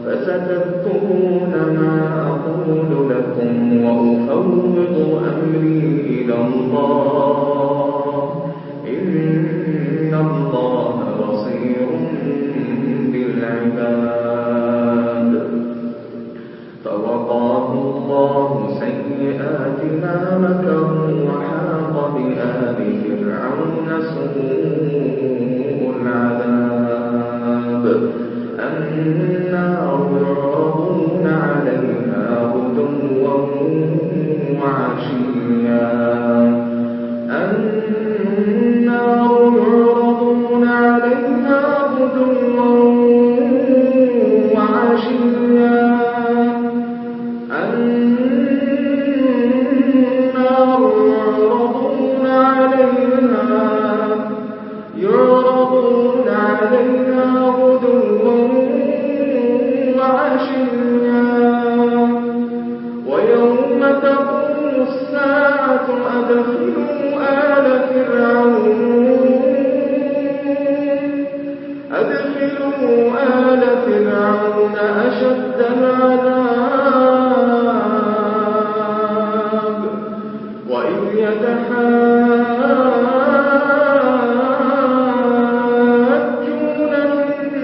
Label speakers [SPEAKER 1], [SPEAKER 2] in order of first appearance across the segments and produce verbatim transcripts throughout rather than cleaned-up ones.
[SPEAKER 1] فستذكرون ما أقول لكم وأفوض أمري إلى الله إن الله بصير بالعباد. فوقاه الله سيئات ما مكروا وحاق بآل فرعون سوء العذاب. النار يعرضون عليها غدوا وعشيا النار يعرضون عليها غدوا وعشيا النار يعرضون عليها يعرضون عليها غدوا وعشيا ويوم تقوم الساعة أدخلوا آل فرعون أدخلوا آل فرعون أشد العذاب وإذ يتحاجون في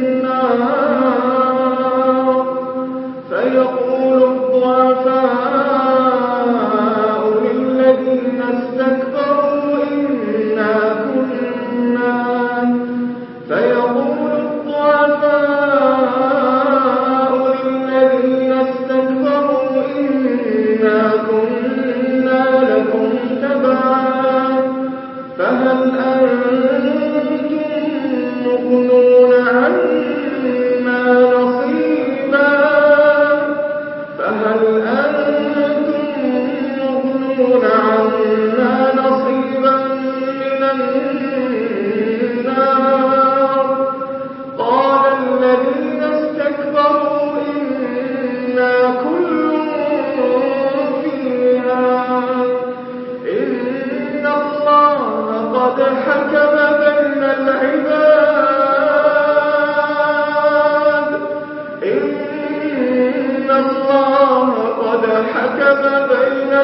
[SPEAKER 1] النار فيقول الضعفاء للذين استكبروا إنا كنا فيقول الضعفاء للذين استكبروا إنا كنا لكم تبعا فهل أنتم مغنون عنا نصيبا فهل أنتم مغنون عنا نصيبا من النار قال الذين استكبروا إنا كل فيها إن الله قد حكم بين العباد إن الله قد حكم بين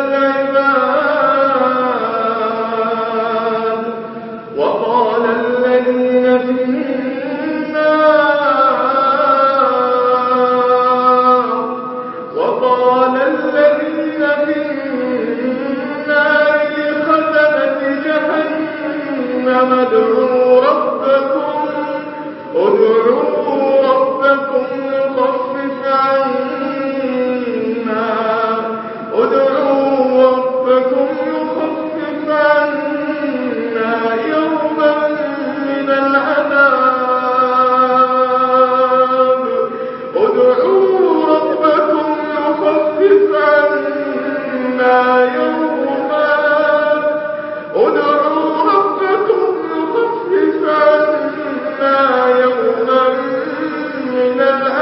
[SPEAKER 1] العباد وقال الذين في النار وقال الذين في النار لخزنة جهنم ادعوا ربكم ادعوا ربكم يخفف عنا ادعوا ربكم يخفف عنا يوما من العذاب ادعوا ربكم يخفف عنا يوما ادعوا ربكم يخفف عنا يوما من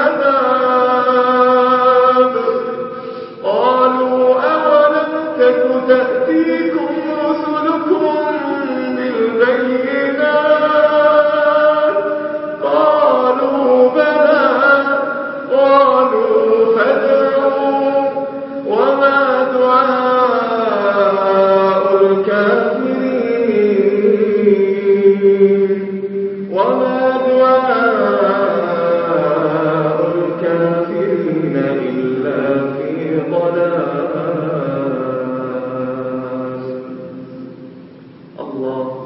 [SPEAKER 1] العذاب قالوا أولم تك تأتيكم رسلكم بالبينات قالوا بلى قالوا فادعوا وما دعاء الكافرين وما دعاء الكافرين إلا في ضلال. الله